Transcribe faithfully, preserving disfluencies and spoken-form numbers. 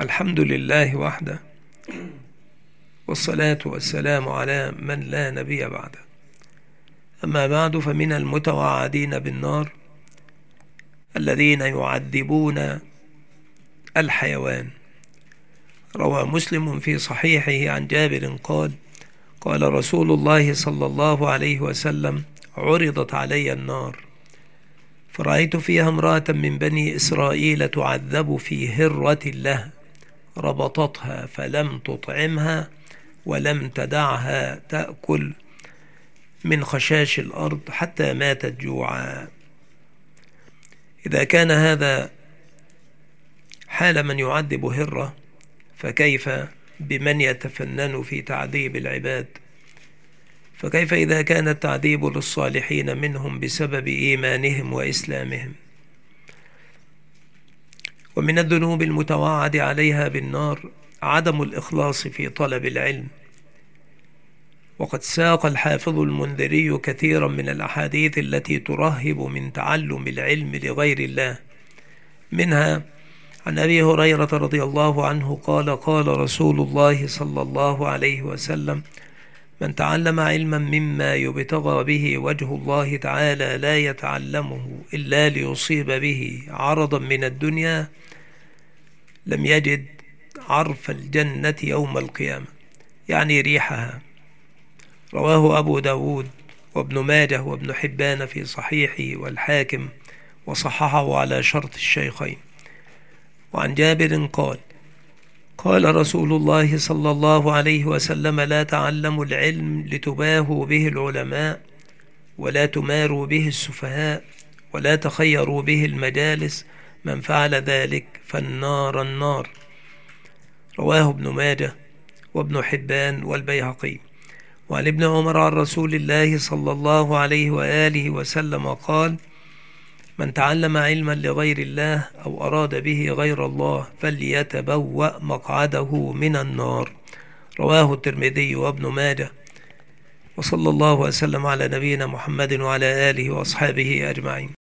الحمد لله وحده، والصلاة والسلام على من لا نبي بعده. أما بعد، فمن المتوعدين بالنار الذين يعذبون الحيوان. روى مسلم في صحيحه عن جابر قال: قال رسول الله صلى الله عليه وسلم: عرضت علي النار فرأيت فيها امرأة من بني إسرائيل تعذب في هرة لها، ربطتها فلم تطعمها ولم تدعها تأكل من خشاش الأرض حتى ماتت جوعا. إذا كان هذا حال من يعذب هرة، فكيف بمن يتفنن في تعذيب العباد؟ فكيف إذا كان التعذيب للصالحين منهم بسبب إيمانهم وإسلامهم؟ ومن الذنوب المتوعد عليها بالنار عدم الإخلاص في طلب العلم. وقد ساق الحافظ المنذري كثيرا من الأحاديث التي ترهب من تعلم العلم لغير الله، منها عن أبي هريرة رضي الله عنه قال: قال رسول الله صلى الله عليه وسلم: من تعلم علما مما يبتغى به وجه الله تعالى لا يتعلمه إلا ليصيب به عرضا من الدنيا لم يجد عرف الجنة يوم القيامة، يعني ريحها. رواه أبو داود وابن ماجه وابن حبان في صحيحه، والحاكم وصححه على شرط الشيخين. وعن جابر قال: قال رسول الله صلى الله عليه وسلم: لا تعلموا العلم لتباهوا به العلماء، ولا تماروا به السفهاء، ولا تخيروا به المجالس، من فعل ذلك فالنار النار. رواه ابن ماجه وابن حبان والبيهقي. وعن ابن عمر عن رسول الله صلى الله عليه وآله وسلم قال: من تعلم علما لغير الله أو أراد به غير الله فليتبوأ مقعده من النار. رواه الترمذي وابن ماجه. وصلى الله وسلم على نبينا محمد وعلى آله وأصحابه أجمعين.